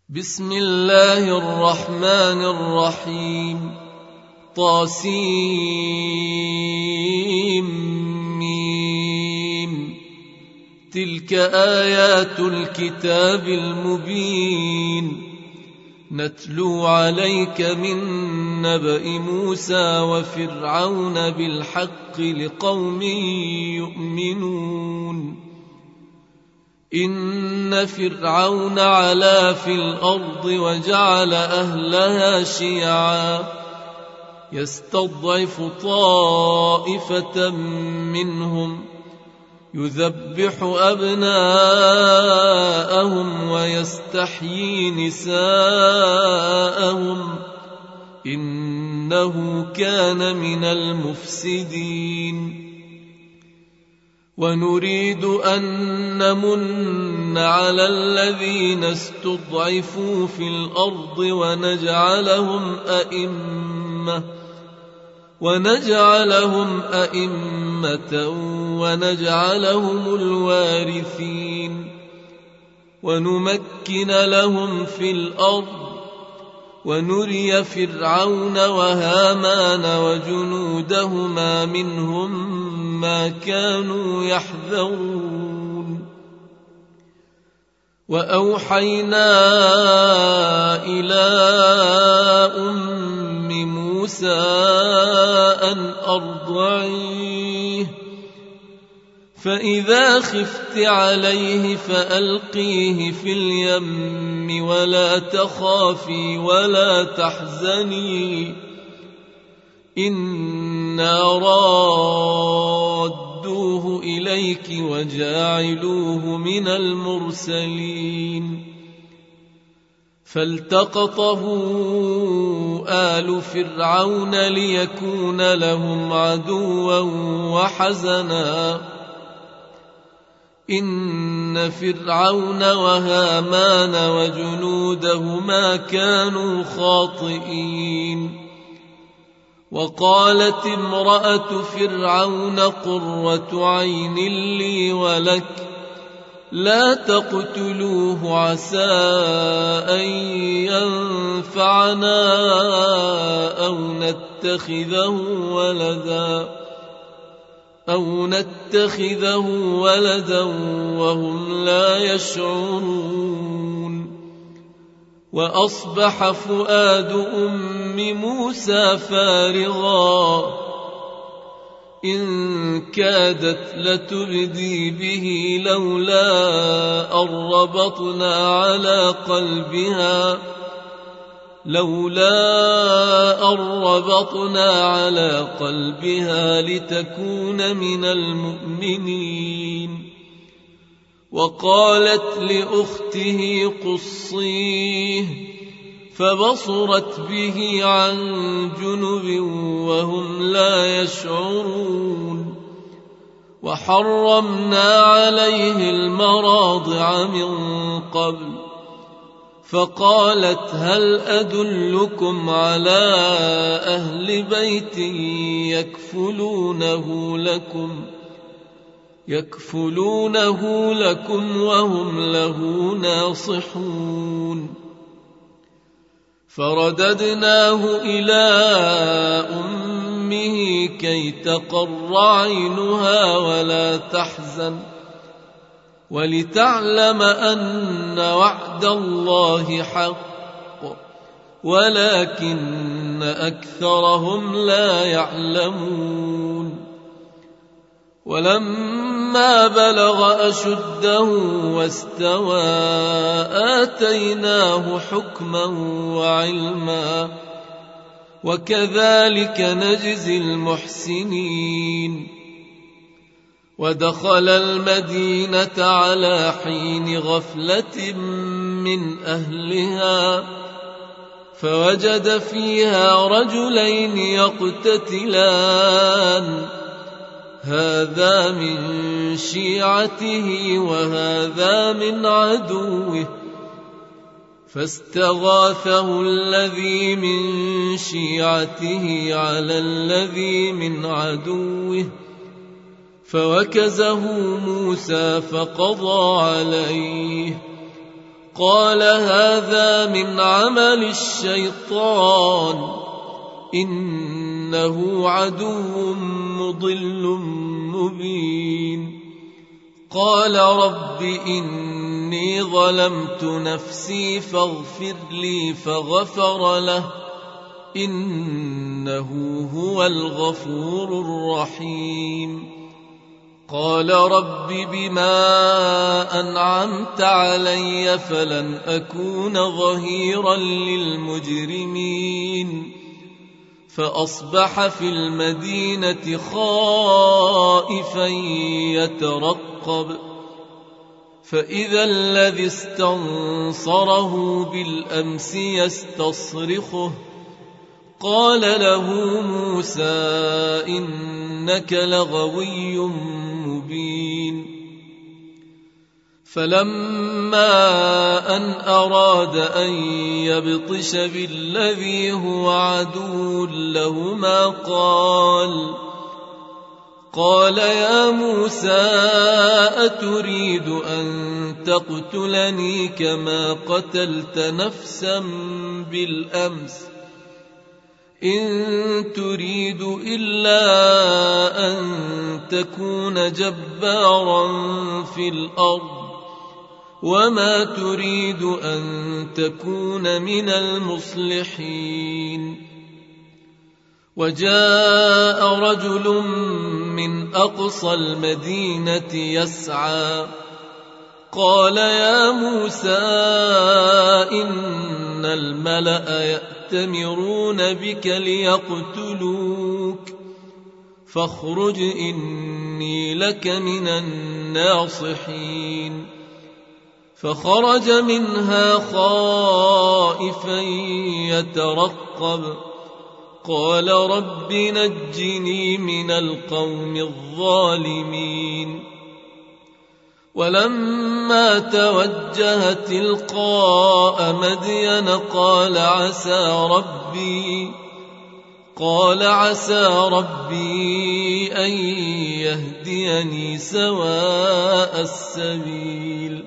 بسم الله الرحمن الرحيم. طاسيم. تلك آيات الكتاب المبين نتلو عليك من نبأ موسى وفرعون بالحق لقوم يؤمنون. إن فرعون علا في الأرض وجعل أهلها شيعا يستضعف طائفة منهم يذبح أبناءهم ويستحيي نساءهم إنه كان من المفسدين. ونريد أن نمن على الذين استضعفوا في الأرض ونجعلهم أئمة ونجعلهم الوارثين ونمكن لهم في الأرض ونري فرعون وهامان وجنودهما منهم ما كانوا يحذرون. وأوحينا إلى أم موسى أن أرضعيه فإذا خفت عليه فألقيه في اليم ولا تخافي ولا تحزني إنا رادوه إليك وجاعلوه من المرسلين. فالتقطه آل فرعون ليكون لهم عدوا وحزنا إن فرعون وهامان وجنودهما كانوا خاطئين. وقالت امرأة فرعون قرة عين لي ولك لا تقتلوه عسى أن ينفعنا أو نتخذه ولدا وهم لا يشعرون. وأصبح فؤاد أم موسى فارغا إن كادت لتبدي به لولا أن ربطنا على قلبها لتكون من المؤمنين. وقالت لأخته قصيه فبصرت به عن جنب وهم لا يشعرون. وحرمنا عليه المراضع من قبل فقالت هل أدلكم على أهل بيت يكفلونه لكم وهم له ناصحون. فرددناه إلى أمه كي تقر عينها ولا تحزن ولتعلم أن وعد الله حق ولكن أكثرهم لا يعلمون. ولما بلغ أشده واستوى آتيناه حكما وعلما وكذلك نجزي المحسنين. ودخل المدينة على حين غفلة من أهلها فوجد فيها رجلين يقتتلان هذا من شيعته وهذا من عدوه فاستغاثه الذي من شيعته على الذي من عدوه فوكزه موسى فقضى عليه قال هذا من عمل الشيطان إنه عدو مضل مبين. قال رب إني ظلمت نفسي فاغفر لي فغفر له إنه هو الغفور الرحيم. قال رب بما أنعمت علي فلن أكون ظهيرا للمجرمين. فأصبح في المدينة خائفا يترقب فإذا الذي استنصره بالأمس يستصرخه قال له موسى إنك لغوي مبين. فلما أن أراد أن يبطش بالذي هو عدو لهما قال يا موسى أتريد أن تقتلني كما قتلت نفسا بالأمس إن تريد إلا أن تكون جبارا في الأرض وما تريد أن تكون من المصلحين. وجاء رجل من أقصى المدينة يسعى قال يا موسى إن الملأ يأتمرون بك ليقتلوك فاخرج إني لك من الناصحين. فخرج منها خائفا يترقب قال رب نجني من القوم الظالمين. ولما توجه تلقاء مدين قال عسى ربي أن يهديني سواء السبيل.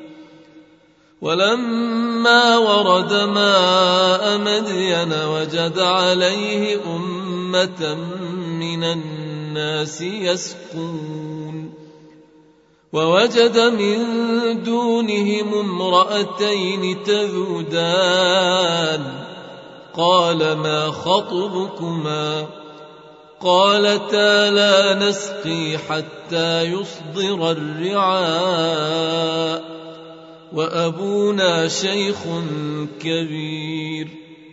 ولما ورد ماء مدين وجد عليه أمة من الناس يسقون ووجد من دونهم امرأتين تذودان قال ما خطبكما قالتا لا نسقي حتى يصدر الرعاء وأبونا شيخ كبير.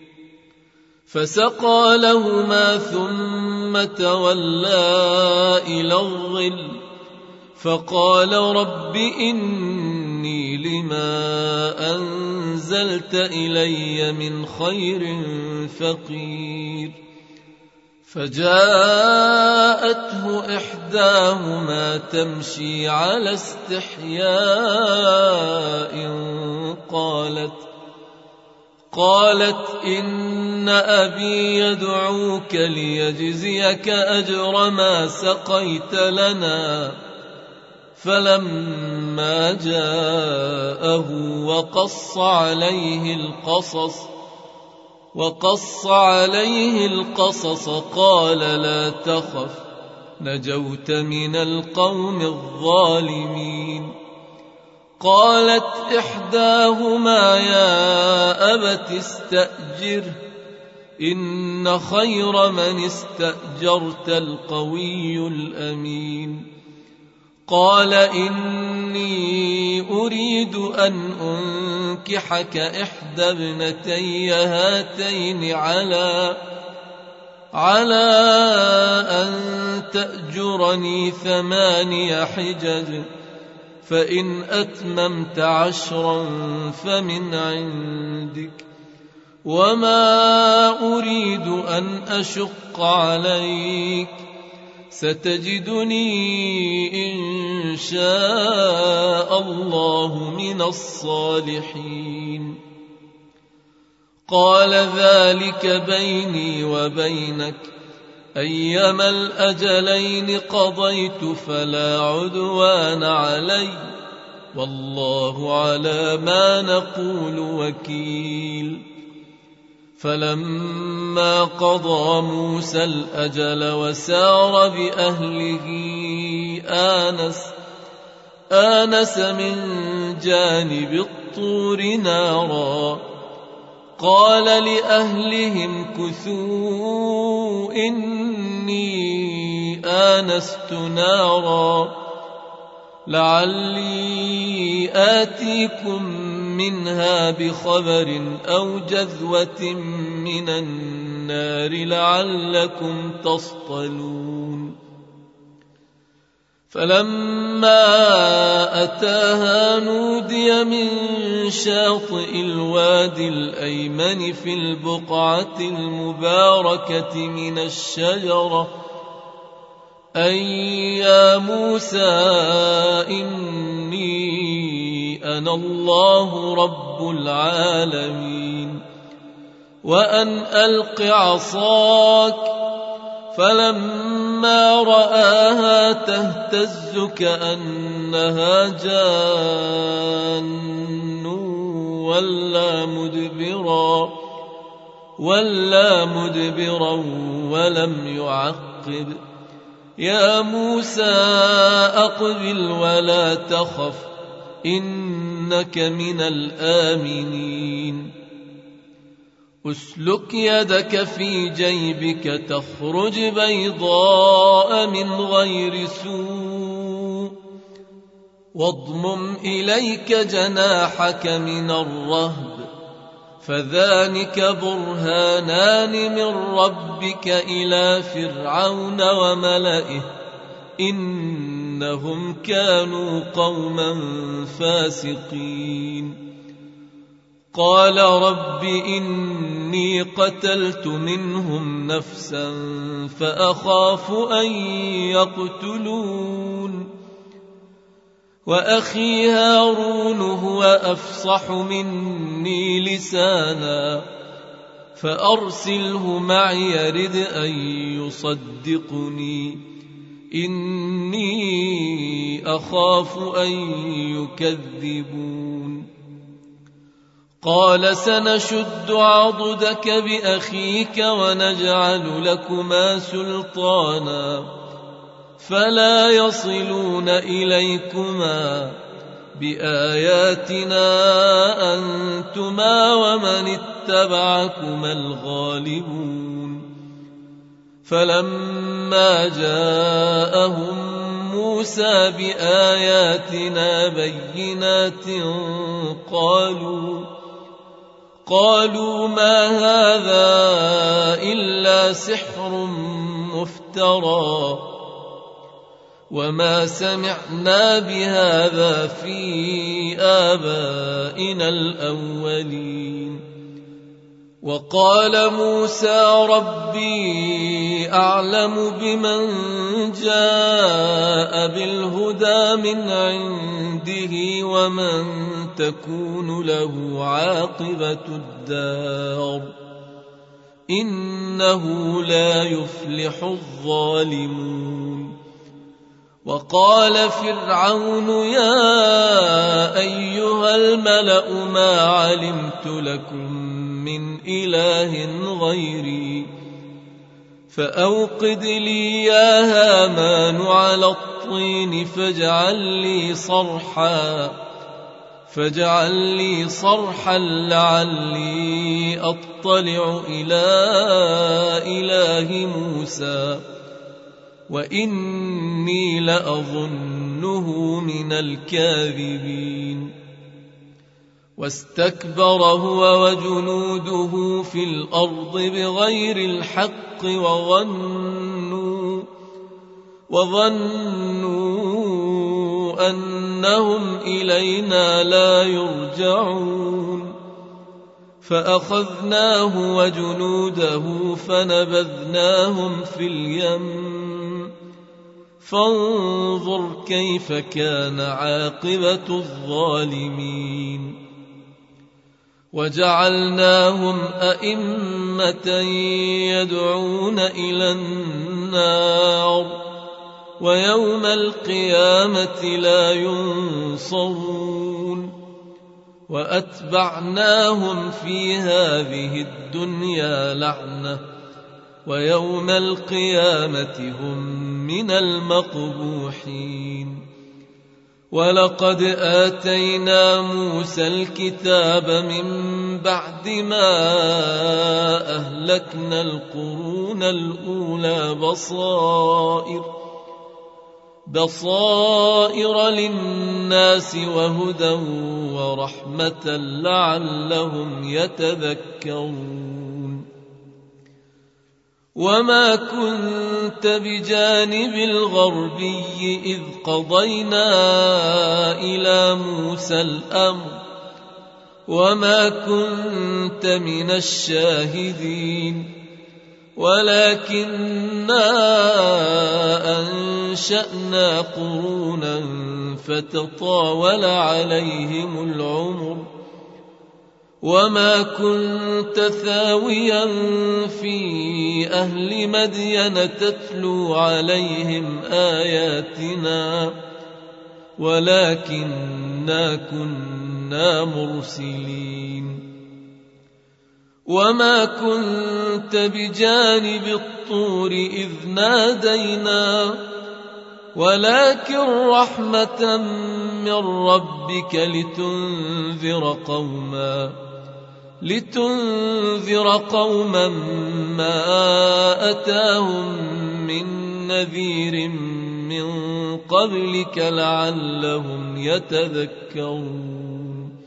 فسقى لهما ثم تولى إلى الظل فقال رب إني لما أنزلت إلي من خير فقير. فجاءته إحداهما تمشي على استحياء قالت إن أبي يدعوك ليجزيك أجر ما سقيت لنا. فلما جاءه وقص عليه القصص قال لا تخف نجوت من القوم الظالمين. قالت إحداهما يا أبت استأجره إن خير من استأجرت القوي الأمين. قال إني أريد أن أنكحك إحدى ابنتي هاتين على أن تأجرني 8 حجج فإن أتممت 10 فمن عندك وما أريد أن أشق عليك ستجدني إن شاء الله من الصالحين. قال ذلك بيني وبينك أيما الأجلين قضيت فلا عدوان علي والله على ما نقول وكيل. فلما قضى موسى الأجل وسار بأهله آنس من جانب الطور نارا قال لأهلهم كثوا إني آنست نارا لعلي آتيكم منها بخبر أو جذوة من النار لعلكم تصطلون. فلما أتاها نودي من شاطئ الوادي الأيمن في البقعة المباركة من الشجرة أي يا موسى إني أنا الله رب العالمين وأن ألق عصاك. فلما رآها تهتز كأنها جان ولا مدبرا ولم يعقب. يا موسى أقبل ولا تخف إنك من الآمنين. أسلك يدك في جيبك تخرج بيضاء من غير سوء واضمم إليك جناحك من الرهب فذلك برهانان من ربك إلى فرعون وملئه إنهم كانوا قوما فاسقين. قال رب إني قتلت منهم نفسا فأخاف أن يقتلون وأخي هارون هو أفصح مني لسانا فأرسله معي يرد أن يصدقني إني أخاف أن يكذبون. قال سنشد عضدك بأخيك ونجعل لكما سلطانا فلا يصلون إليكما بآياتنا أنتما ومن اتبعكما الغالبون. فلما جاءهم موسى بآياتنا بينات قالوا ما هذا إلا سحر مفترى وما سمعنا بهذا في آبائنا الأولين. وقال موسى ربي أعلم بمن جاء بالهدى من عنده ومن تكون له عاقبة الدار إنه لا يفلح الظالمون. وقال فرعون يا أيها الملأ ما علمت لكم من إله غيري فأوقد لي يا هامان على الطين فاجعل لي صرحا لعلي أطلع إلى إله موسى وإني لأظنه من الكاذبين. واستكبر هو وجنوده في الأرض بغير الحق وظنوا أنهم إلينا لا يرجعون. فأخذناه وجنوده فنبذناهم في اليم فانظر كيف كان عاقبة الظالمين. وجعلناهم أئمة يدعون إلى النار ويوم القيامة لا ينصرون وأتبعناهم في هذه الدنيا لعنة ويوم القيامة هم من المقبوحين ولقد آتينا موسى الكتاب من بعد ما أهلكنا القرون الأولى بصائر للناس وهدى ورحمة لعلهم يتذكرون وما كنت بجانب الغربي إذ قضينا إلى موسى الأمر وما كنت من الشاهدين ولكننا أنشأنا قرونا فتطاول عليهم العمر وما كنت ثاويا في أهل مدين تتلو عليهم آياتنا ولكننا كنا مرسلين وما كنت بجانب الطور إذ نادينا ولكن رحمة من ربك لتنذر قوما ما أتاهم من نذير من قبلك لعلهم يتذكرون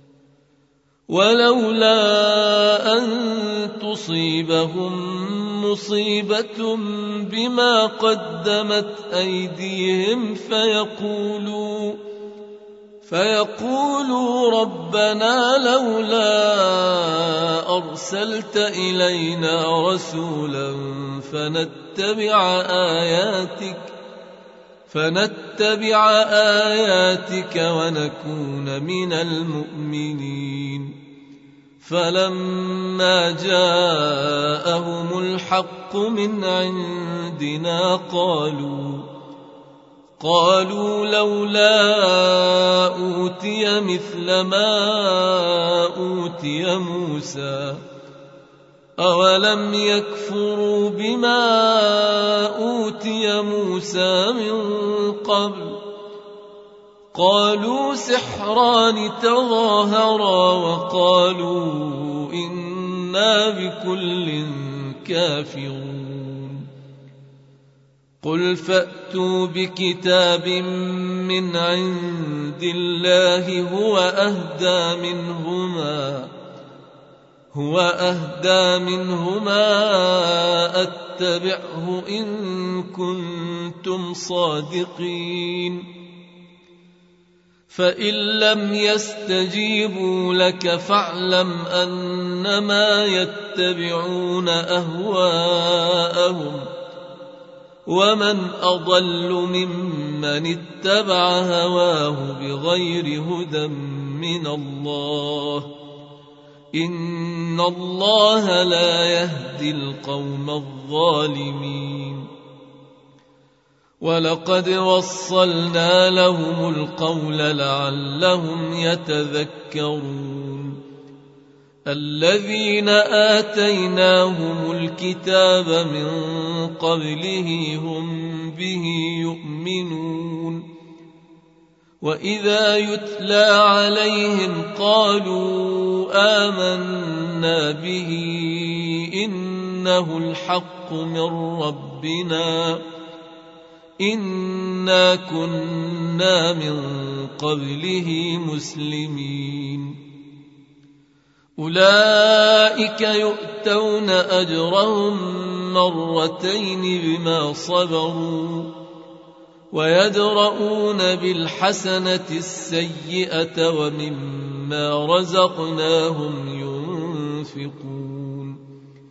ولولا أن تصيبهم مصيبة بما قدمت أيديهم فيقولوا ربنا لولا أرسلت إلينا رسولا فنتبع آياتك ونكون من المؤمنين فلما جاءهم الحق من عندنا قالوا لولا أوتي مثل ما أوتي موسى أولم يكفروا بما أوتي موسى من قبل قالوا سحران تظاهرا وقالوا إنا بكل كافرون قل فأتوا بكتاب من عند الله هو أهدى منهما أتبعه إن كنتم صادقين فإن لم يستجيبوا لك فاعلم أنما يتبعون أهواءهم ومن أضل ممن اتبع هواه بغير هدى من الله إن الله لا يهدي القوم الظالمين ولقد وصلنا لهم القول لعلهم يتذكرون الذين آتيناهم الكتاب من قبله هم به يؤمنون وإذا يتلى عليهم قالوا آمنا به إنه الحق من ربنا إنا كنا من قبله مسلمين أولئك يؤتون أجرهم مرتين بما صبروا ويدرؤون بالحسنة السيئة ومما رزقناهم ينفقون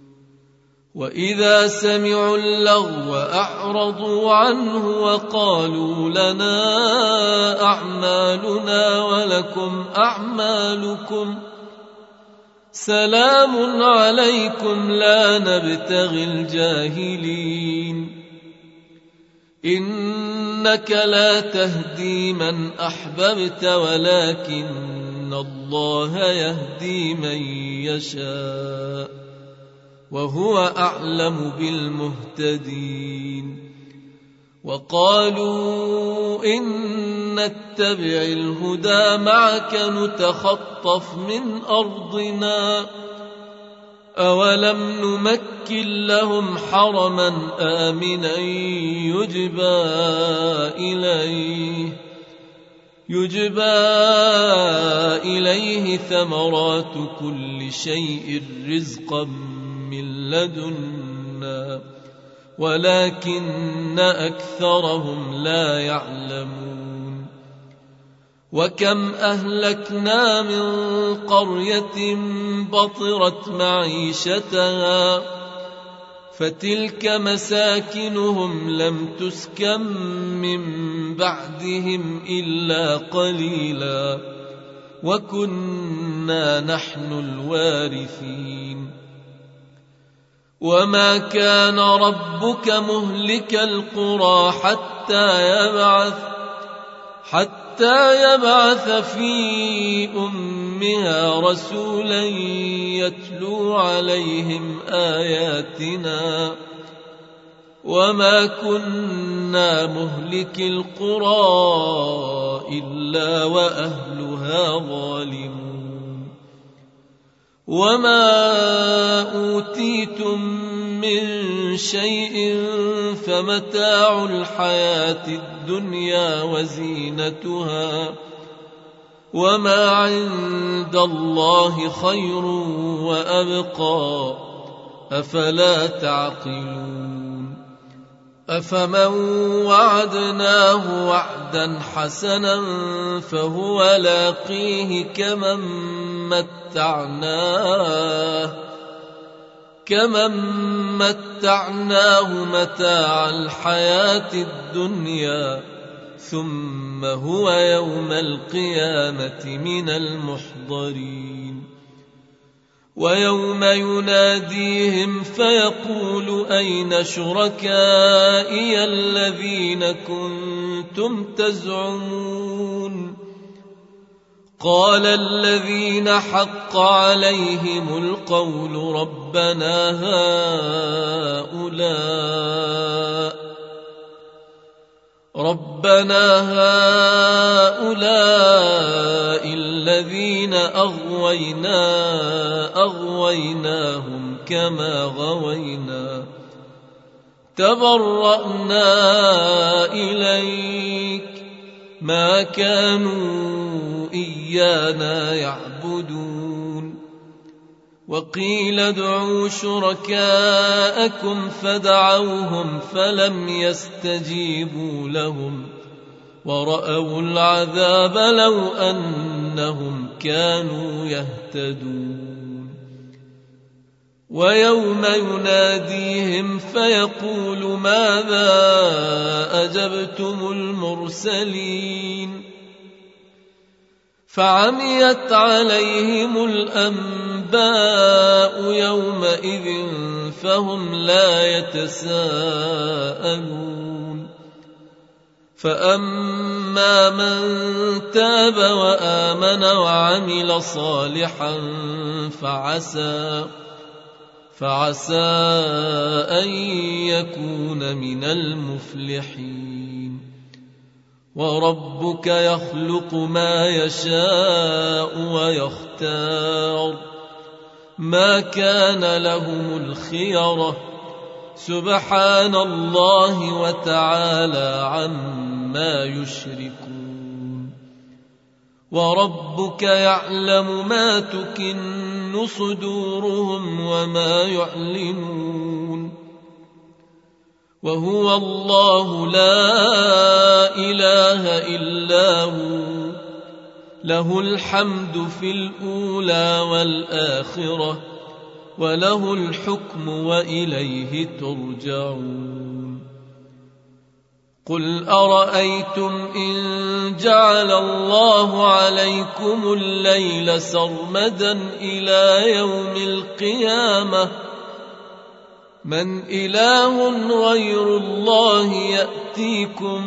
وإذا سمعوا اللغو أعرضوا عنه وقالوا لنا أعمالنا ولكم أعمالكم سلام عليكم لا نبتغي الجاهلين إنك لا تهدي من أحببت ولكن الله يهدي من يشاء وهو أعلم بالمهتدين وقالوا إن نتبع الهدى معك نتخطف من أرضنا أولم نمكن لهم حرما آمنا يجبى إليه ثمرات كل شيء رزقا من لدنا ولكن أكثرهم لا يعلمون وكم أهلكنا من قرية بطرت معيشتها فتلك مساكنهم لم تسكن من بعدهم إلا قليلا وكنا نحن الوارثين وما كان ربك مهلك القرى حتى يبعث في أمها رسولا يتلو عليهم آياتنا وما كنا مهلك القرى إلا وأهلها ظالمون وما أوتيتم من شيء فمتاع الحياة الدنيا وزينتها وما عند الله خير وأبقى أفلا تعقلون أفمن وعدناه وعدا حسنا فهو لاقيه كمن متعناه متاع الحياة الدنيا ثم هو يوم القيامة من المحضرين ويوم يناديهم فيقول أين شركائي الذين كنتم تزعمون قال الذين حق عليهم القول ربنا هؤلاء الذين أغويناهم كما غوينا تبرأنا إليك ما كانوا إيانا يعبدون وقيل ادعوا شركاءكم فدعوهم فلم يستجيبوا لهم ورأوا العذاب لو أنهم كانوا يهتدون ويوم يناديهم فيقول ماذا أجبتم المرسلين فعميت عليهم الأنباء يومئذ فهم لا يتساءلون فأما من تاب وآمن وعمل صالحا فعسى أن يكون من المفلحين وربك يخلق ما يشاء ويختار ما كان لهم الخيرة سبحان الله وتعالى عما يشركون وربك يعلم ما تكن صدورهم وما يعلنون وهو الله لا إله إلا هو له الحمد في الأولى والآخرة وله الحكم وإليه ترجعون قل أرأيتم إن جعل الله عليكم الليل سرمدا إلى يوم القيامة من إله غير الله يأتيكم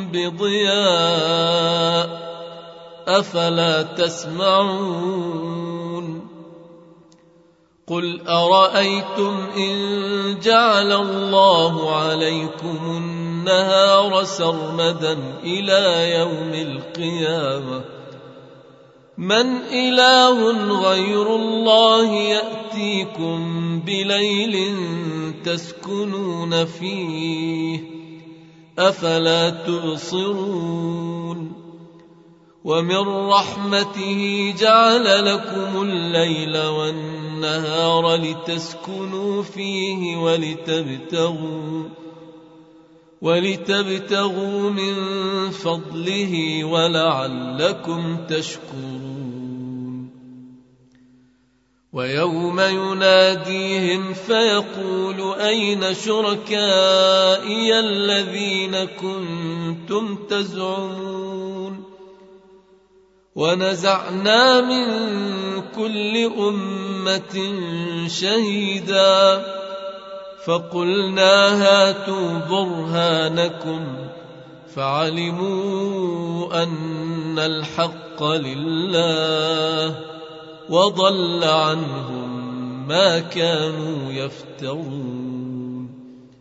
بضياء أفلا تسمعون قل أرأيتم إن جعل الله عليكم النهار سرمدا إلى يوم القيامة من إله غير الله يأتيكم بليل تسكنون فيه أفلا تبصرون ومن رحمته جعل لكم الليل والنهار لتسكنوا فيه ولتبتغوا من فضله ولعلكم تشكرون ويوم يناديهم فيقول أين شركائي الذين كنتم تزعمون ونزعنا من كل أمة شهيدا فقلنا هاتوا برهانكم فعلموا أن الحق لله وضل عنهم ما كانوا يفترون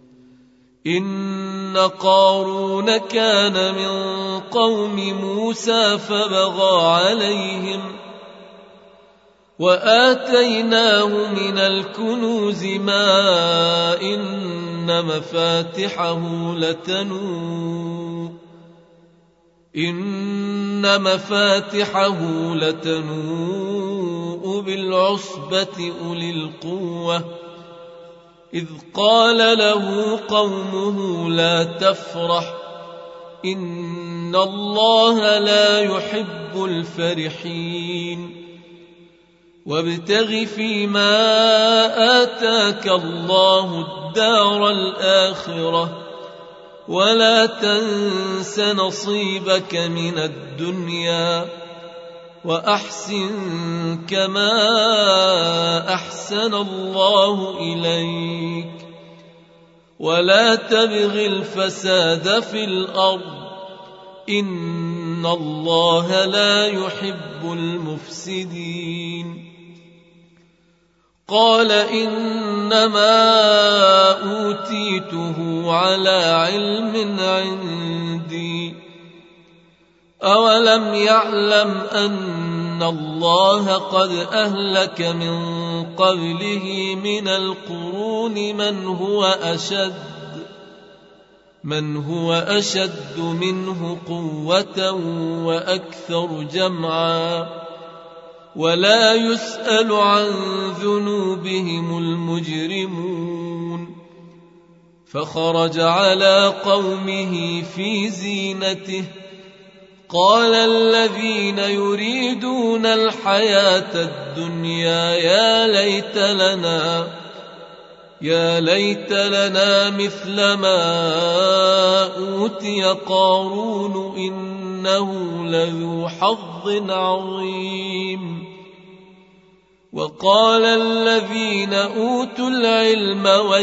إن قارون كان من قوم موسى فبغى عليهم وآتيناه من الكنوز ما إن مفاتحه لتنوء بالعصبة أولي القوة إذ قال له قومه لا تفرح إن الله لا يحب الفرحين وابتغ فيما آتاك الله الدار الآخرة ولا تنس نصيبك من الدنيا وأحسن كما أحسن الله إليك ولا تبغ الفساد في الأرض إن الله لا يحب المفسدين قال إنما أوتيته على علم عندي أولم يعلم أن الله قد أهلك من قبله من القرون من هو أشد منه قوة وأكثر جمعا ولا يسأل عن ذنوبهم المجرمون فخرج على قومه في زينته قال الذين يريدون الحياة الدنيا يا ليت لنا مثل ما أوتي قارون إنه لذو حظ عظيم وقال الذين أوتوا العلم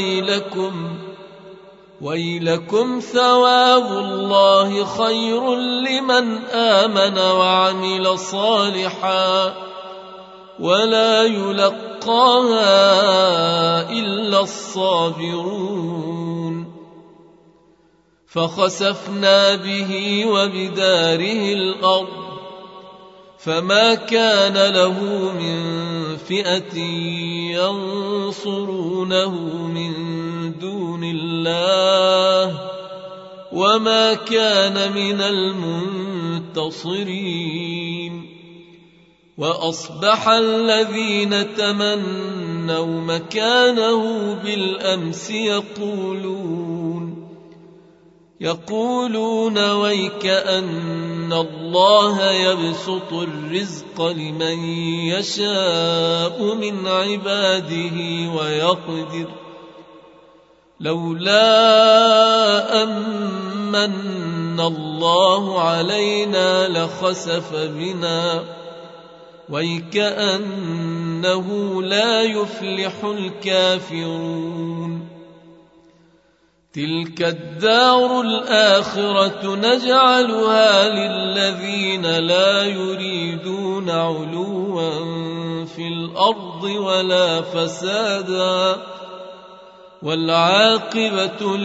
ويلكم ثواب الله خير لمن آمن وعمل صالحا ولا يلقاها إلا الصابرون فخسفنا به وبداره الأرض فما كان له من فئة ينصرونه من دون الله وما كان من المنتصرين وأصبح الذين تمنوا مكانه بالأمس يقولون ويك أن الله يبسط الرزق لمن يشاء من عباده ويقدر لولا أمن الله علينا لخسف بنا ويكأنه لا يفلح الكافرون تلك الدار الآخرة نجعلها للذين لا يريدون علوا في الأرض ولا فسادا والعاقبة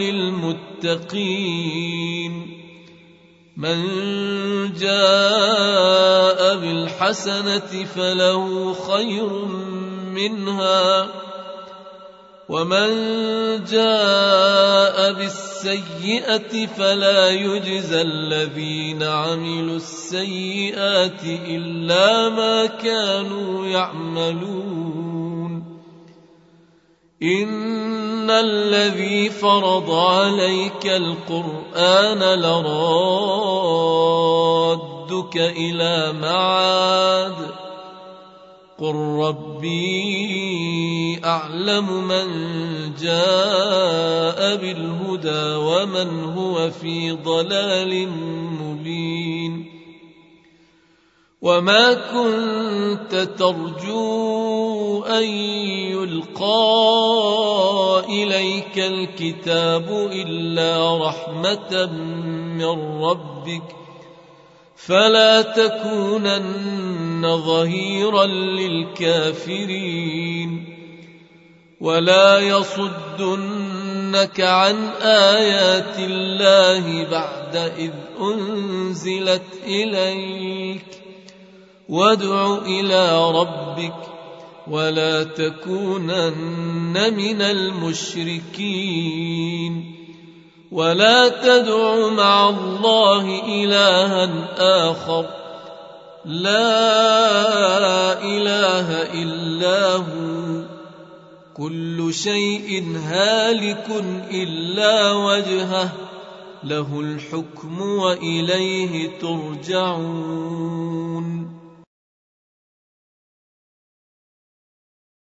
للمتقين من جاء بالحسنة فله خير منها ومن جاء بالسيئة فلا يجزى الذين عملوا السيئات إلا ما كانوا يعملون إن الذي فرض عليك القرآن لرادك إلى معاد قل ربي أعلم من جاء بالهدى ومن هو في ضلال مبين وما كنت ترجو أن يلقى إليك الكتاب إلا رحمة من ربك فلا تكونن ظهيرا للكافرين ولا يصدنك عن آيات الله بعد إذ أنزلت إليك وادع إلى ربك ولا تكونن من المشركين ولا تدع مع الله إلها آخر لا إله إلا هو كل شيء هالك إلا وجهه له الحكم وإليه ترجعون